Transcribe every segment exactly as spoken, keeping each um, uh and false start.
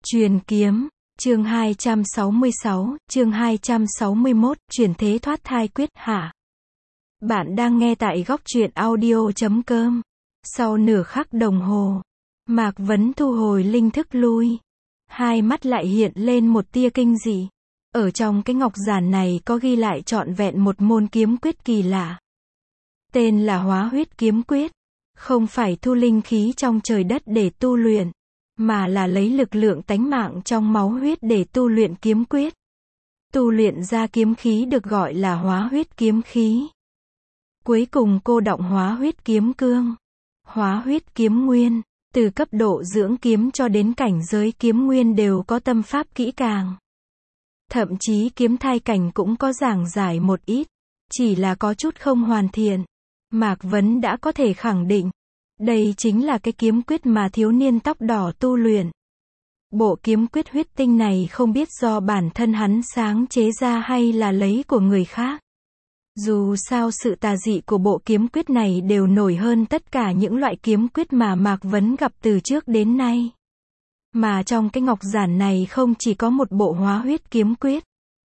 Truyền kiếm, chương hai trăm sáu mươi sáu, chương hai trăm sáu mươi mốt, chuyển thế thoát thai quyết, hả? Bạn đang nghe tại góc truyện audio chấm com. Sau nửa khắc đồng hồ, Mạc Vấn thu hồi linh thức lui. Hai mắt lại hiện lên một tia kinh dị. Ở trong cái ngọc giản này có ghi lại trọn vẹn một môn kiếm quyết kỳ lạ. Tên là Hóa Huyết Kiếm Quyết. Không phải thu linh khí trong trời đất để tu luyện, mà là lấy lực lượng tánh mạng trong máu huyết để tu luyện kiếm quyết. Tu luyện ra kiếm khí được gọi là hóa huyết kiếm khí. Cuối cùng cô đọng hóa huyết kiếm cương, hóa huyết kiếm nguyên, từ cấp độ dưỡng kiếm cho đến cảnh giới kiếm nguyên đều có tâm pháp kỹ càng. Thậm chí kiếm thai cảnh cũng có giảng giải một ít, chỉ là có chút không hoàn thiện. Mạc Vấn đã có thể khẳng định, đây chính là cái kiếm quyết mà thiếu niên tóc đỏ tu luyện. Bộ kiếm quyết huyết tinh này không biết do bản thân hắn sáng chế ra hay là lấy của người khác. Dù sao sự tà dị của bộ kiếm quyết này đều nổi hơn tất cả những loại kiếm quyết mà Mạc Vấn gặp từ trước đến nay. Mà trong cái ngọc giản này không chỉ có một bộ hóa huyết kiếm quyết,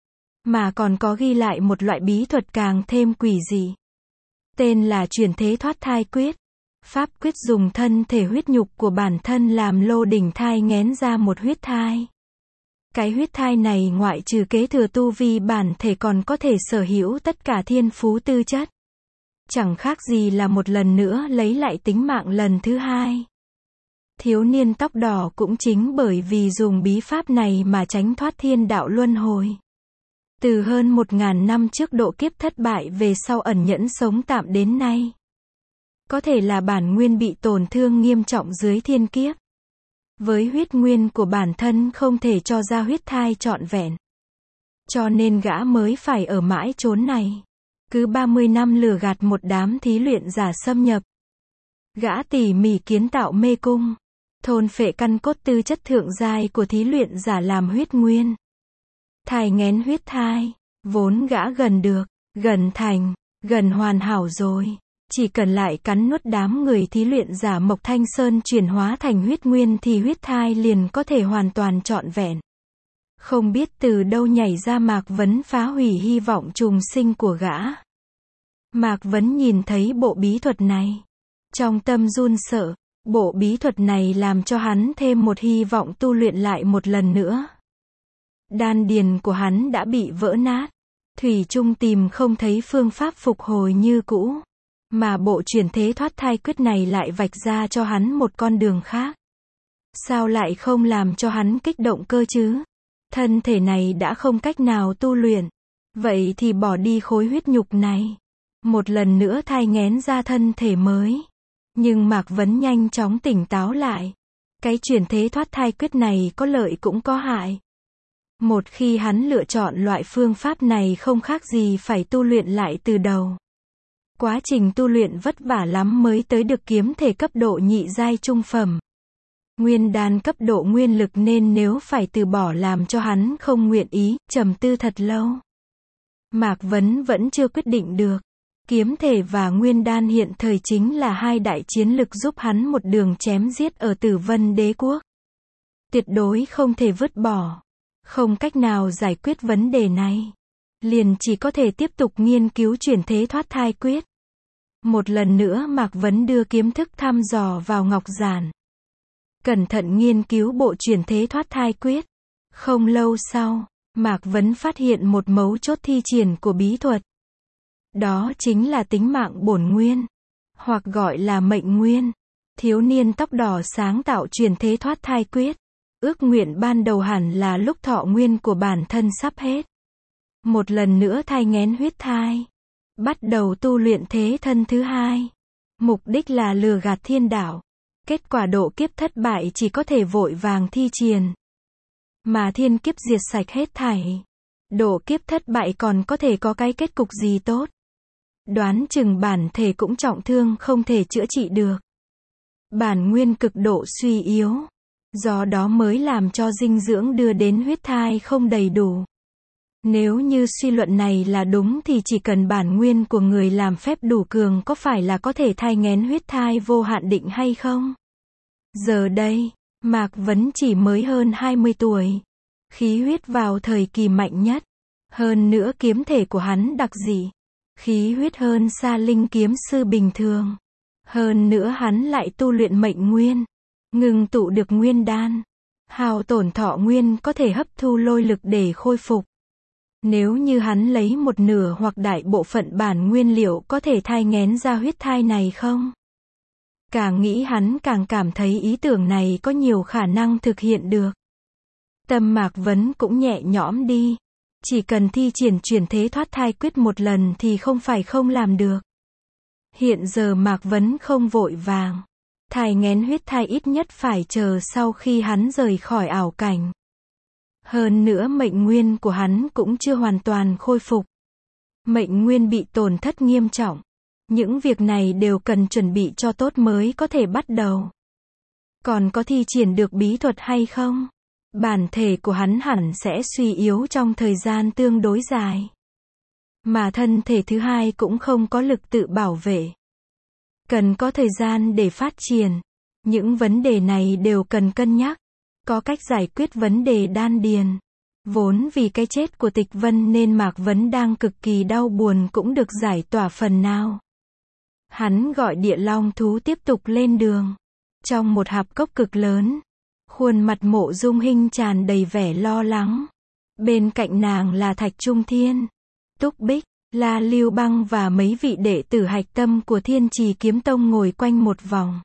mà còn có ghi lại một loại bí thuật càng thêm quỷ dị. Tên là chuyển thế thoát thai quyết. Pháp quyết dùng thân thể huyết nhục của bản thân làm lô đỉnh thai nghén ra một huyết thai. Cái huyết thai này ngoại trừ kế thừa tu vi bản thể còn có thể sở hữu tất cả thiên phú tư chất. Chẳng khác gì là một lần nữa lấy lại tính mạng lần thứ hai. Thiếu niên tóc đỏ cũng chính bởi vì dùng bí pháp này mà tránh thoát thiên đạo luân hồi. Từ hơn một ngàn năm trước độ kiếp thất bại về sau ẩn nhẫn sống tạm đến nay. Có thể là bản nguyên bị tổn thương nghiêm trọng dưới thiên kiếp. Với huyết nguyên của bản thân không thể cho ra huyết thai trọn vẹn. Cho nên gã mới phải ở mãi chốn này. Cứ ba mươi năm lừa gạt một đám thí luyện giả xâm nhập. Gã tỉ mỉ kiến tạo mê cung. Thôn phệ căn cốt tư chất thượng giai của thí luyện giả làm huyết nguyên. Thai nghén huyết thai. Vốn gã gần được, gần thành, gần hoàn hảo rồi. Chỉ cần lại cắn nuốt đám người thí luyện giả Mộc Thanh Sơn chuyển hóa thành huyết nguyên thì huyết thai liền có thể hoàn toàn trọn vẹn. Không biết từ đâu nhảy ra Mạc Vấn phá hủy hy vọng trùng sinh của gã. Mạc Vấn nhìn thấy bộ bí thuật này. Trong tâm run sợ, bộ bí thuật này làm cho hắn thêm một hy vọng tu luyện lại một lần nữa. Đan điền của hắn đã bị vỡ nát. Thủy chung tìm không thấy phương pháp phục hồi như cũ. Mà bộ chuyển thế thoát thai quyết này lại vạch ra cho hắn một con đường khác. Sao lại không làm cho hắn kích động cơ chứ? Thân thể này đã không cách nào tu luyện. Vậy thì bỏ đi khối huyết nhục này. Một lần nữa thai nghén ra thân thể mới. Nhưng Mạc Vấn nhanh chóng tỉnh táo lại. Cái chuyển thế thoát thai quyết này có lợi cũng có hại. Một khi hắn lựa chọn loại phương pháp này không khác gì phải tu luyện lại từ đầu. Quá trình tu luyện vất vả lắm mới tới được kiếm thể cấp độ nhị giai trung phẩm. Nguyên đan cấp độ nguyên lực nên nếu phải từ bỏ làm cho hắn không nguyện ý, trầm tư thật lâu. Mạc Vấn vẫn chưa quyết định được. Kiếm thể và nguyên đan hiện thời chính là hai đại chiến lực giúp hắn một đường chém giết ở Tử Vân Đế Quốc. Tuyệt đối không thể vứt bỏ. Không cách nào giải quyết vấn đề này. Liền chỉ có thể tiếp tục nghiên cứu chuyển thế thoát thai quyết. Một lần nữa Mạc Vấn đưa kiếm thức thăm dò vào ngọc giản. Cẩn thận nghiên cứu bộ chuyển thế thoát thai quyết. Không lâu sau, Mạc Vấn phát hiện một mấu chốt thi triển của bí thuật. Đó chính là tính mạng bổn nguyên, hoặc gọi là mệnh nguyên. Thiếu niên tóc đỏ sáng tạo chuyển thế thoát thai quyết. Ước nguyện ban đầu hẳn là lúc thọ nguyên của bản thân sắp hết. Một lần nữa thai nghén huyết thai. Bắt đầu tu luyện thế thân thứ hai. Mục đích là lừa gạt thiên đạo. Kết quả độ kiếp thất bại chỉ có thể vội vàng thi triển. Mà thiên kiếp diệt sạch hết thảy. Độ kiếp thất bại còn có thể có cái kết cục gì tốt. Đoán chừng bản thể cũng trọng thương không thể chữa trị được. Bản nguyên cực độ suy yếu. Do đó mới làm cho dinh dưỡng đưa đến huyết thai không đầy đủ. Nếu như suy luận này là đúng thì chỉ cần bản nguyên của người làm phép đủ cường có phải là có thể thai nghén huyết thai vô hạn định hay không? Giờ đây, Mạc Vấn chỉ mới hơn hai mươi tuổi. Khí huyết vào thời kỳ mạnh nhất. Hơn nữa kiếm thể của hắn đặc dị. Khí huyết hơn xa linh kiếm sư bình thường. Hơn nữa hắn lại tu luyện mệnh nguyên. Ngừng tụ được nguyên đan. Hao tổn thọ nguyên có thể hấp thu lôi lực để khôi phục. Nếu như hắn lấy một nửa hoặc đại bộ phận bản nguyên liệu có thể thai nghén ra huyết thai này không? Càng nghĩ hắn càng cảm thấy ý tưởng này có nhiều khả năng thực hiện được. Tâm Mạc Vấn cũng nhẹ nhõm đi. Chỉ cần thi triển chuyển thế thoát thai quyết một lần thì không phải không làm được. Hiện giờ Mạc Vấn không vội vàng. Thai nghén huyết thai ít nhất phải chờ sau khi hắn rời khỏi ảo cảnh. Hơn nữa mệnh nguyên của hắn cũng chưa hoàn toàn khôi phục. Mệnh nguyên bị tổn thất nghiêm trọng. Những việc này đều cần chuẩn bị cho tốt mới có thể bắt đầu. Còn có thi triển được bí thuật hay không? Bản thể của hắn hẳn sẽ suy yếu trong thời gian tương đối dài. Mà thân thể thứ hai cũng không có lực tự bảo vệ. Cần có thời gian để phát triển. Những vấn đề này đều cần cân nhắc. Có cách giải quyết vấn đề đan điền. Vốn vì cái chết của Tịch Vân nên Mạc Vấn đang cực kỳ đau buồn cũng được giải tỏa phần nào. Hắn gọi địa long thú tiếp tục lên đường. Trong một hạp cốc cực lớn, khuôn mặt Mộ Dung Hinh tràn đầy vẻ lo lắng. Bên cạnh nàng là Thạch Trung Thiên, Túc Bích, La Lưu Băng và mấy vị đệ tử hạch tâm của Thiên Trì Kiếm Tông ngồi quanh một vòng.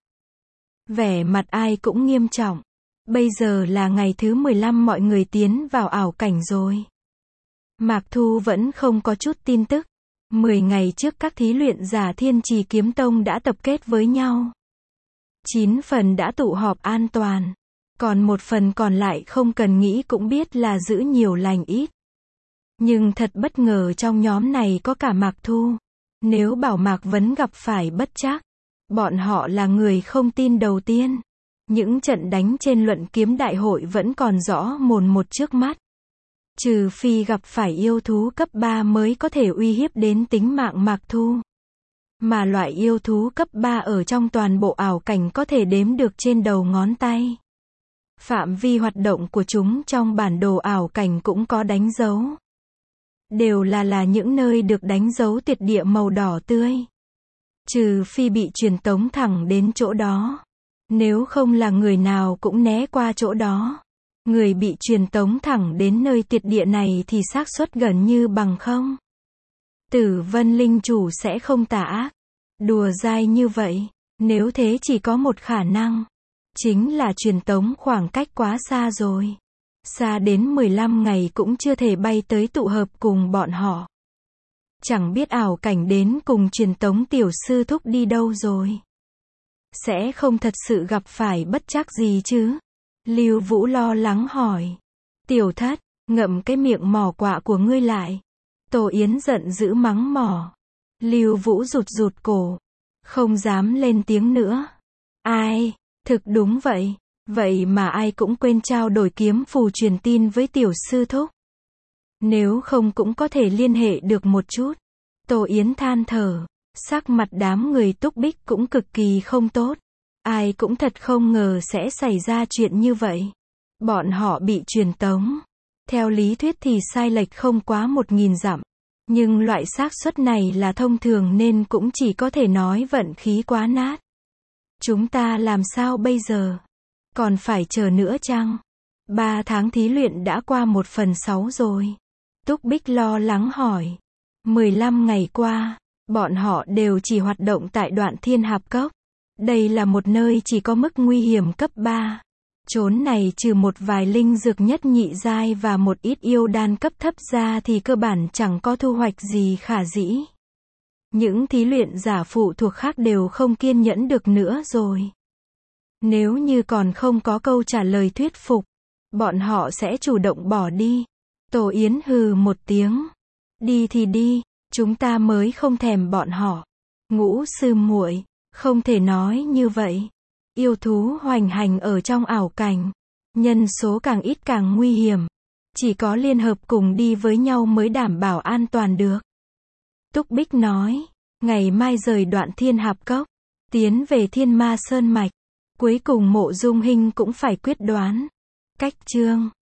Vẻ mặt ai cũng nghiêm trọng. Bây giờ là ngày thứ mười lăm mọi người tiến vào ảo cảnh rồi. Mạc Thu vẫn không có chút tin tức. Mười ngày trước các thí luyện giả Thiên Trì Kiếm Tông đã tập kết với nhau. Chín phần đã tụ họp an toàn. Còn một phần còn lại không cần nghĩ cũng biết là giữ nhiều lành ít. Nhưng thật bất ngờ trong nhóm này có cả Mạc Thu. Nếu bảo Mạc Vấn gặp phải bất trắc, bọn họ là người không tin đầu tiên. Những trận đánh trên luận kiếm đại hội vẫn còn rõ mồn một trước mắt. Trừ phi gặp phải yêu thú cấp ba mới có thể uy hiếp đến tính mạng Mạc Thu. Mà loại yêu thú cấp ba ở trong toàn bộ ảo cảnh có thể đếm được trên đầu ngón tay. Phạm vi hoạt động của chúng trong bản đồ ảo cảnh cũng có đánh dấu. Đều là là những nơi được đánh dấu tuyệt địa màu đỏ tươi. Trừ phi bị truyền tống thẳng đến chỗ đó. Nếu không là người nào cũng né qua chỗ đó. Người bị truyền tống thẳng đến nơi tuyệt địa này thì xác suất gần như bằng không. Tử Vân Linh Chủ sẽ không tà ác. Đùa dai như vậy. Nếu thế chỉ có một khả năng. Chính là truyền tống khoảng cách quá xa rồi. Xa đến mười lăm ngày cũng chưa thể bay tới tụ hợp cùng bọn họ. Chẳng biết ảo cảnh đến cùng truyền tống tiểu sư thúc đi đâu rồi. Sẽ không thật sự gặp phải bất trắc gì chứ? Lưu Vũ lo lắng hỏi. Tiểu Thất, ngậm cái miệng mỏ quạ của ngươi lại. Tô Yến giận dữ mắng mỏ. Lưu Vũ rụt rụt cổ. Không dám lên tiếng nữa. Ai? Thực đúng vậy. Vậy mà ai cũng quên trao đổi kiếm phù truyền tin với tiểu sư thúc. Nếu không cũng có thể liên hệ được một chút. Tô Yến than thở. Sắc mặt đám người Túc Bích cũng cực kỳ không tốt. Ai cũng thật không ngờ sẽ xảy ra chuyện như vậy. Bọn họ bị truyền tống. Theo lý thuyết thì sai lệch không quá một nghìn dặm. Nhưng loại xác suất này là thông thường nên cũng chỉ có thể nói vận khí quá nát. Chúng ta làm sao bây giờ? Còn phải chờ nữa chăng? Ba tháng thí luyện đã qua một phần sáu rồi. Túc Bích lo lắng hỏi. Mười lăm ngày qua, bọn họ đều chỉ hoạt động tại đoạn Thiên Hạp Cốc. Đây là một nơi chỉ có mức nguy hiểm cấp ba. Chốn này trừ một vài linh dược nhất nhị giai và một ít yêu đan cấp thấp ra thì cơ bản chẳng có thu hoạch gì khả dĩ. Những thí luyện giả phụ thuộc khác đều không kiên nhẫn được nữa rồi. Nếu như còn không có câu trả lời thuyết phục, bọn họ sẽ chủ động bỏ đi. Tổ Yến hừ một tiếng. Đi thì đi, chúng ta mới không thèm bọn họ. Ngũ sư muội, không thể nói như vậy. Yêu thú hoành hành ở trong ảo cảnh. Nhân số càng ít càng nguy hiểm. Chỉ có liên hợp cùng đi với nhau mới đảm bảo an toàn được. Túc Bích nói, ngày mai rời đoạn Thiên Hạp Cốc, tiến về Thiên Ma Sơn Mạch. Cuối cùng Mộ Dung Hinh cũng phải quyết đoán. Cách chương